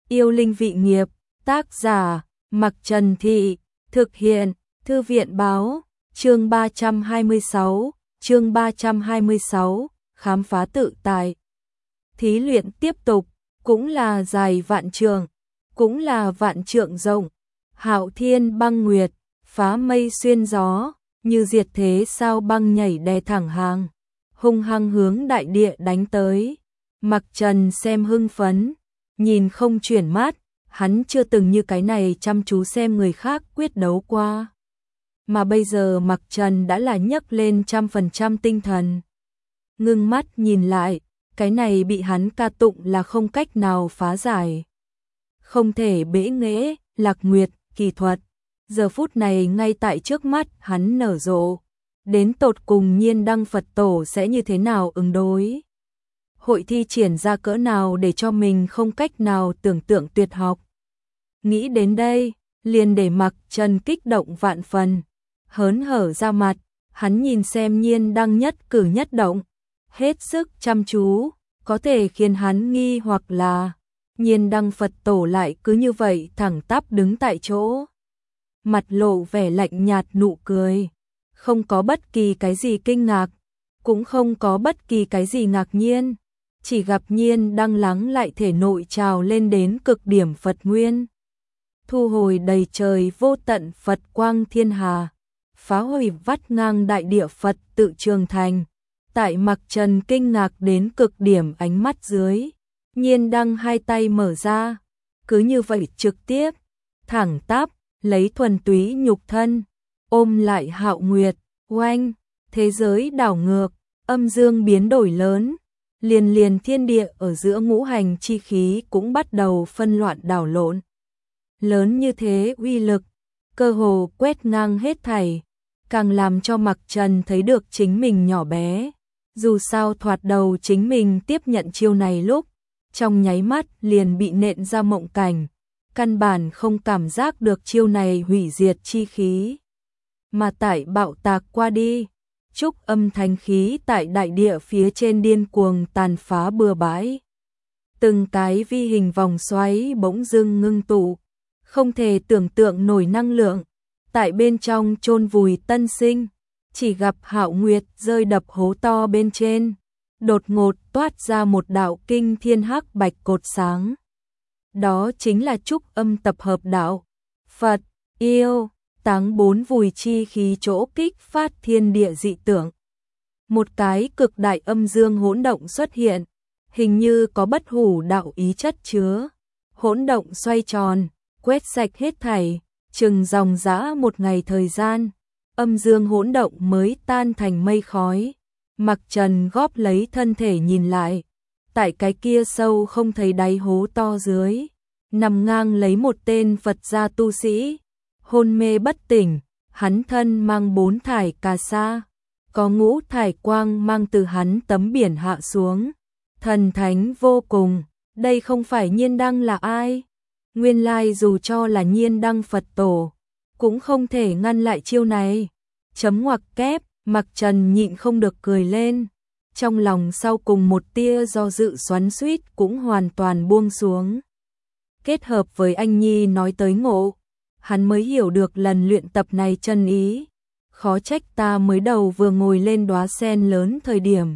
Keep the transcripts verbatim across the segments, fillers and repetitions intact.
Yêu linh vị nghiệp, tác giả, Mặc Trần Thị, thực hiện, Thư viện báo, chương ba trăm hai mươi sáu, chương ba trăm hai mươi sáu, khám phá tự tại. Thí luyện tiếp tục, cũng là dài vạn trượng, cũng là vạn trượng rộng, hạo thiên băng nguyệt, phá mây xuyên gió, như diệt thế sao băng nhảy đè thẳng hàng, hung hăng hướng đại địa đánh tới. Mặc Trần xem hưng phấn, nhìn không chuyển mắt, hắn chưa từng như cái này chăm chú xem người khác quyết đấu qua. Mà bây giờ Mặc Trần đã là nhấc lên trăm phần trăm tinh thần. Ngưng mắt nhìn lại, cái này bị hắn ca tụng là không cách nào phá giải. Không thể bẽ nghễ, lạc nguyệt, kỳ thuật. Giờ phút này ngay tại trước mắt hắn nở rộ. Đến tột cùng Nhiên Đăng Phật Tổ sẽ như thế nào ứng đối? Hội thi triển ra cỡ nào để cho mình không cách nào tưởng tượng tuyệt học? Nghĩ đến đây, liền để Mặc Trần kích động vạn phần. Hớn hở ra mặt, hắn nhìn xem Nhiên Đăng nhất cử nhất động. Hết sức chăm chú, có thể khiến hắn nghi hoặc là Nhiên Đăng Phật Tổ lại cứ như vậy thẳng tắp đứng tại chỗ. Mặt lộ vẻ lạnh nhạt nụ cười. Không có bất kỳ cái gì kinh ngạc, cũng không có bất kỳ cái gì ngạc nhiên. Chỉ gặp Nhiên Đăng lắng lại thể nội trào lên đến cực điểm Phật nguyên. Thu hồi đầy trời vô tận Phật quang thiên hà. Phá hủy vắt ngang đại địa Phật tự trường thành. Tại Mặc Trần kinh ngạc đến cực điểm ánh mắt dưới. Nhiên Đăng hai tay mở ra. Cứ như vậy trực tiếp, thẳng tắp, lấy thuần túy nhục thân. Ôm lại Hạo Nguyệt, oanh, thế giới đảo ngược, âm dương biến đổi lớn. Liền liền thiên địa ở giữa ngũ hành chi khí cũng bắt đầu phân loạn đảo lộn. Lớn như thế uy lực, cơ hồ quét ngang hết thảy, càng làm cho Mặc Trần thấy được chính mình nhỏ bé. Dù sao thoạt đầu chính mình tiếp nhận chiêu này lúc, trong nháy mắt liền bị nện ra mộng cảnh, căn bản không cảm giác được chiêu này hủy diệt chi khí. Mà tại bạo tạc qua đi, trúc âm thánh khí tại đại địa phía trên điên cuồng tàn phá bừa bãi. Từng cái vi hình vòng xoáy bỗng dưng ngưng tụ, không thể tưởng tượng nổi năng lượng, tại bên trong chôn vùi tân sinh. Chỉ gặp Hạo Nguyệt rơi đập hố to bên trên, đột ngột toát ra một đạo kinh thiên hắc bạch cột sáng. Đó chính là trúc âm tập hợp đạo, Phật, yêu, táng bốn vùi chi khí chỗ kích phát thiên địa dị tưởng. Một cái cực đại âm dương hỗn động xuất hiện, hình như có bất hủ đạo ý chất chứa. Hỗn động xoay tròn, quét sạch hết thảy, chừng dòng dã một ngày thời gian, âm dương hỗn động mới tan thành mây khói. Mặc Trần góp lấy thân thể nhìn lại, tại cái kia sâu không thấy đáy hố to dưới, nằm ngang lấy một tên Phật gia tu sĩ, hôn mê bất tỉnh. Hắn thân mang bốn thải cà sa, có ngũ thải quang mang từ hắn tấm biển hạ xuống, thần thánh vô cùng. Đây không phải Nhiên Đăng là ai? Nguyên lai dù cho là Nhiên Đăng Phật Tổ, cũng không thể ngăn lại chiêu này. Chấm ngoặc kép, Mặc Trần nhịn không được cười lên. Trong lòng sau cùng một tia do dự xoắn xuýt cũng hoàn toàn buông xuống. Kết hợp với anh Nhi nói tới ngộ, hắn mới hiểu được lần luyện tập này chân ý. Khó trách ta mới đầu vừa ngồi lên đóa sen lớn thời điểm.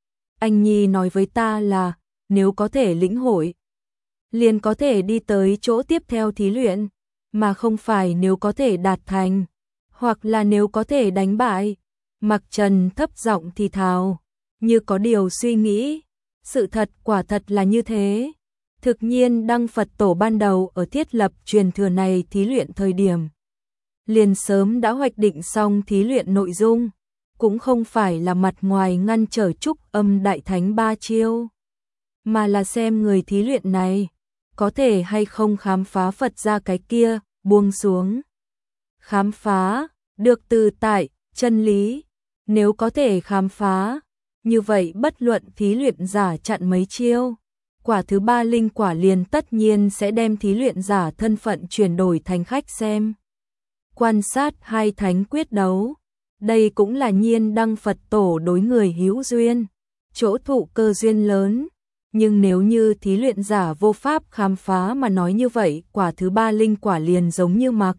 Anh Nhi nói với ta là, nếu có thể lĩnh hội, liền có thể đi tới chỗ tiếp theo thí luyện, mà không phải nếu có thể đạt thành, hoặc là nếu có thể đánh bại. Mặc Trần thấp giọng thì thào, như có điều suy nghĩ. Sự thật quả thật là như thế. Thực Nhiên Đăng Phật Tổ ban đầu ở thiết lập truyền thừa này thí luyện thời điểm, liền sớm đã hoạch định xong thí luyện nội dung, cũng không phải là mặt ngoài ngăn trở trúc âm đại thánh ba chiêu, mà là xem người thí luyện này có thể hay không khám phá Phật ra cái kia, buông xuống. Khám phá, được tự tại, chân lý, nếu có thể khám phá, như vậy bất luận thí luyện giả chặn mấy chiêu, quả thứ ba linh quả liền tất nhiên sẽ đem thí luyện giả thân phận chuyển đổi thành khách xem. Quan sát hai thánh quyết đấu, đây cũng là Nhiên Đăng Phật Tổ đối người hữu duyên, chỗ thụ cơ duyên lớn. Nhưng nếu như thí luyện giả vô pháp khám phá mà nói như vậy, quả thứ ba linh quả liền giống như Mạc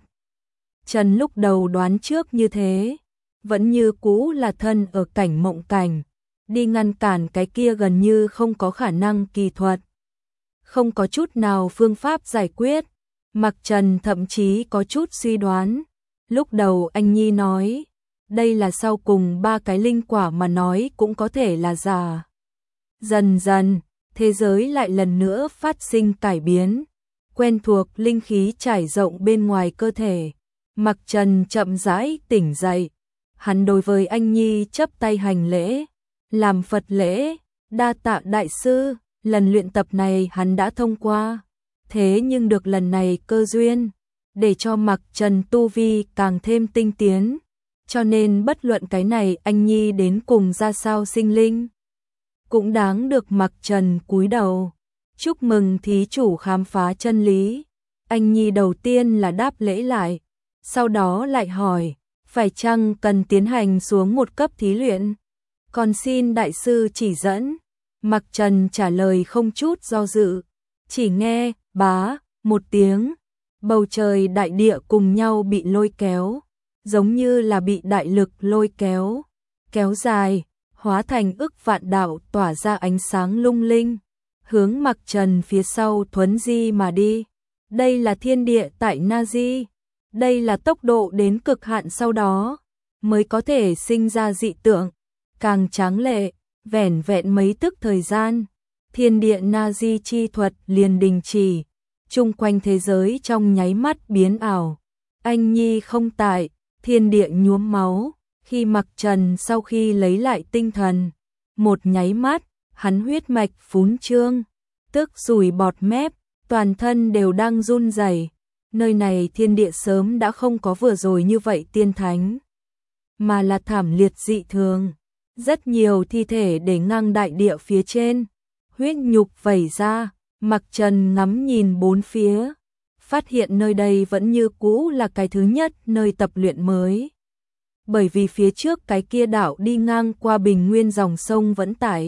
Trần lúc đầu đoán trước như thế, vẫn như cũ là thân ở cảnh mộng cảnh, đi ngăn cản cái kia gần như không có khả năng kỳ thuật. Không có chút nào phương pháp giải quyết, Mạc Trần thậm chí có chút suy đoán. Lúc đầu anh Nhi nói, đây là sau cùng ba cái linh quả mà nói cũng có thể là giả. Dần dần, thế giới lại lần nữa phát sinh cải biến, quen thuộc linh khí trải rộng bên ngoài cơ thể. Mạc Trần chậm rãi tỉnh dậy, hắn đối với anh Nhi chắp tay hành lễ, làm Phật lễ, đa tạ đại sư, lần luyện tập này hắn đã thông qua, thế nhưng được lần này cơ duyên, để cho Mạc Trần tu vi càng thêm tinh tiến, cho nên bất luận cái này anh Nhi đến cùng ra sao sinh linh, cũng đáng được Mạc Trần cúi đầu. Chúc mừng thí chủ khám phá chân lý. Anh Nhi đầu tiên là đáp lễ lại, sau đó lại hỏi, phải chăng cần tiến hành xuống một cấp thí luyện? Còn xin đại sư chỉ dẫn. Mạc Trần trả lời không chút do dự, chỉ nghe bá một tiếng, bầu trời đại địa cùng nhau bị lôi kéo, giống như là bị đại lực lôi kéo, kéo dài, hóa thành ức vạn đạo tỏa ra ánh sáng lung linh, hướng Mạc Trần phía sau thuấn di mà đi. Đây là thiên địa tại Na Di, đây là tốc độ đến cực hạn sau đó mới có thể sinh ra dị tượng, càng tráng lệ, vẻn vẹn mấy tức thời gian, thiên địa Na Di chi thuật liền đình chỉ, chung quanh thế giới trong nháy mắt biến ảo. Anh Nhi không tại, thiên địa nhuốm máu, khi Mạc Trần sau khi lấy lại tinh thần, một nháy mắt, hắn huyết mạch phún trương, tức rủi bọt mép, toàn thân đều đang run rẩy. Nơi này thiên địa sớm đã không có vừa rồi như vậy tiên thánh, mà là thảm liệt dị thường. Rất nhiều thi thể để ngang đại địa phía trên, huyết nhục vẩy ra, Mạc Trần ngắm nhìn bốn phía, phát hiện nơi đây vẫn như cũ là cái thứ nhất nơi tập luyện mới. Bởi vì phía trước cái kia đảo đi ngang qua bình nguyên dòng sông vẫn tại.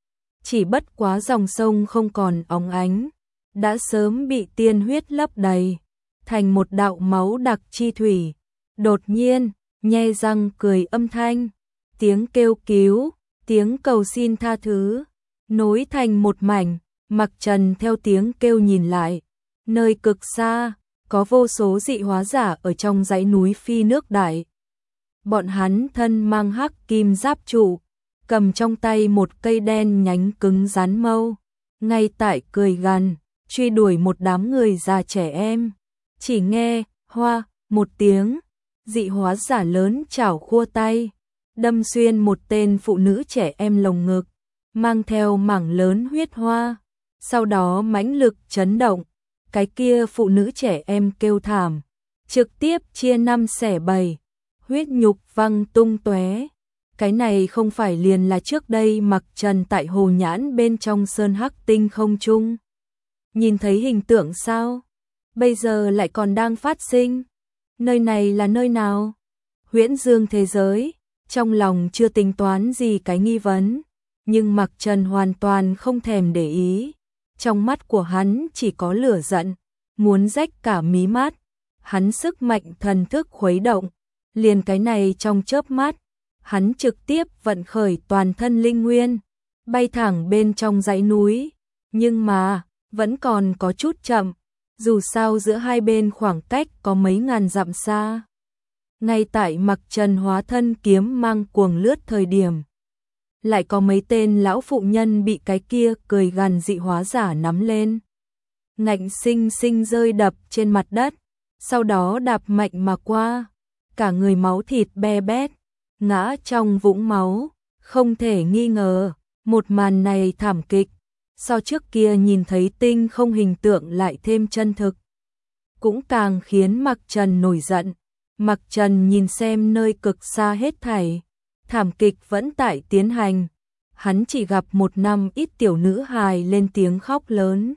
Chỉ bất quá dòng sông không còn óng ánh, đã sớm bị tiên huyết lấp đầy, thành một đạo máu đặc chi thủy. Đột nhiên, nhe răng cười âm thanh, tiếng kêu cứu, tiếng cầu xin tha thứ, nối thành một mảnh. Mạc Trần theo tiếng kêu nhìn lại, nơi cực xa, có vô số dị hóa giả ở trong dãy núi phi nước đại. Bọn hắn thân mang hắc kim giáp trụ, cầm trong tay một cây đen nhánh cứng rắn mâu, ngay tại cười gằn, truy đuổi một đám người già trẻ em. Chỉ nghe, hoa, một tiếng, dị hóa giả lớn chảo khua tay, đâm xuyên một tên phụ nữ trẻ em lồng ngực, mang theo mảng lớn huyết hoa, sau đó mãnh lực chấn động, cái kia phụ nữ trẻ em kêu thảm, trực tiếp chia năm xẻ bảy, huyết nhục văng tung tóe. Cái này không phải liền là trước đây Mạc Trần tại Hồ Nhãn bên trong sơn hắc tinh không trung nhìn thấy hình tượng sao? Bây giờ lại còn đang phát sinh. Nơi này là nơi nào? Huyễn Dương thế giới. Trong lòng chưa tính toán gì cái nghi vấn, nhưng Mạc Trần hoàn toàn không thèm để ý. Trong mắt của hắn chỉ có lửa giận, muốn rách cả mí mắt. Hắn sức mạnh thần thức khuấy động, liền cái này trong chớp mắt, hắn trực tiếp vận khởi toàn thân linh nguyên, bay thẳng bên trong dãy núi, nhưng mà vẫn còn có chút chậm, dù sao giữa hai bên khoảng cách có mấy ngàn dặm xa. Ngay tại Mạc Trần hóa thân kiếm mang cuồng lướt thời điểm, lại có mấy tên lão phụ nhân bị cái kia cười gằn dị hóa giả nắm lên, ngạnh sinh sinh rơi đập trên mặt đất, sau đó đạp mạnh mà qua, cả người máu thịt be bét, ngã trong vũng máu. Không thể nghi ngờ, một màn này thảm kịch, so trước kia nhìn thấy tinh không hình tượng lại thêm chân thực, cũng càng khiến Mạc Trần nổi giận. Mạc Trần nhìn xem nơi cực xa hết thảy, thảm kịch vẫn tại tiến hành, hắn chỉ gặp một năm ít tiểu nữ hài lên tiếng khóc lớn.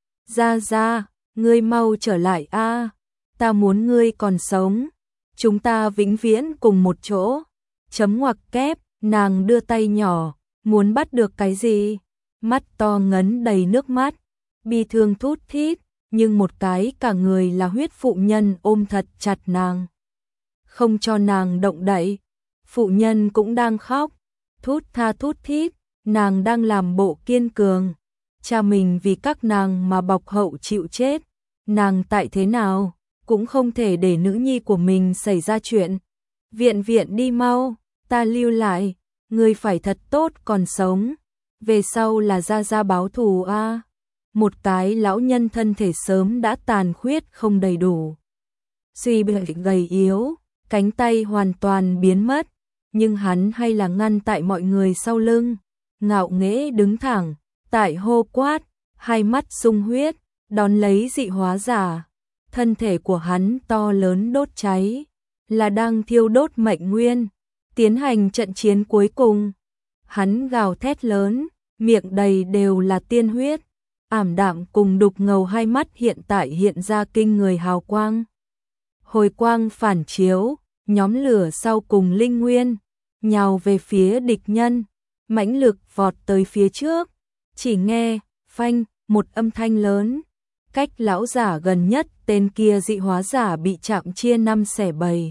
Ra ra, ngươi mau trở lại a, ta muốn ngươi còn sống, chúng ta vĩnh viễn cùng một chỗ. Chấm ngoặc kép, nàng đưa tay nhỏ, muốn bắt được cái gì? mắt to ngấn đầy nước mắt, bi thương thút thít, nhưng một cái cả người là huyết phụ nhân ôm thật chặt nàng, không cho nàng động đậy. Phụ nhân cũng đang khóc, thút tha thút thít, nàng đang làm bộ kiên cường. Cha mình vì các nàng mà bọc hậu chịu chết, nàng tại thế nào cũng không thể để nữ nhi của mình xảy ra chuyện. Viện viện đi mau, ta lưu lại, ngươi phải thật tốt còn sống, về sau là ra ra báo thù a. À. Một cái lão nhân thân thể sớm đã tàn khuyết không đầy đủ, suy bị gầy yếu, cánh tay hoàn toàn biến mất, nhưng hắn hay là ngăn tại mọi người sau lưng, ngạo nghễ đứng thẳng, tại hô quát, hai mắt sung huyết, đón lấy dị hóa giả. Thân thể của hắn to lớn đốt cháy, là đang thiêu đốt mệnh nguyên, tiến hành trận chiến cuối cùng. Hắn gào thét lớn, miệng đầy đều là tiên huyết, ảm đạm cùng đục ngầu hai mắt hiện tại hiện ra kinh người hào quang. Hồi quang phản chiếu, nhóm lửa sau cùng linh nguyên, nhào về phía địch nhân, mãnh lực vọt tới phía trước, chỉ nghe, phanh, một âm thanh lớn. Cách lão giả gần nhất tên kia dị hóa giả bị chạm chia năm xẻ bảy.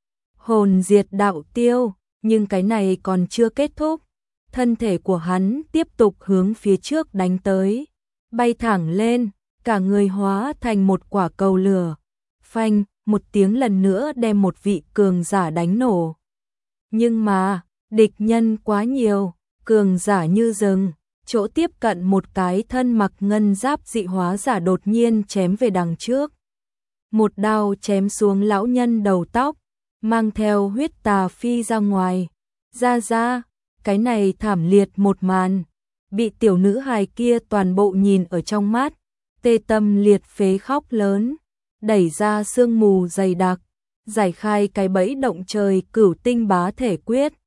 Hồn diệt đạo tiêu, nhưng cái này còn chưa kết thúc. Thân thể của hắn tiếp tục hướng phía trước đánh tới, bay thẳng lên, cả người hóa thành một quả cầu lửa. Phanh, một tiếng lần nữa đem một vị cường giả đánh nổ. Nhưng mà, địch nhân quá nhiều, cường giả như rừng. Chỗ tiếp cận một cái thân mặc ngân giáp dị hóa giả đột nhiên chém về đằng trước. Một đao chém xuống lão nhân đầu tóc, mang theo huyết tà phi ra ngoài. Ra ra, cái này thảm liệt một màn, bị tiểu nữ hài kia toàn bộ nhìn ở trong mắt, tê tâm liệt phế khóc lớn, đẩy ra sương mù dày đặc, giải khai cái bẫy động trời cửu tinh bá thể quyết.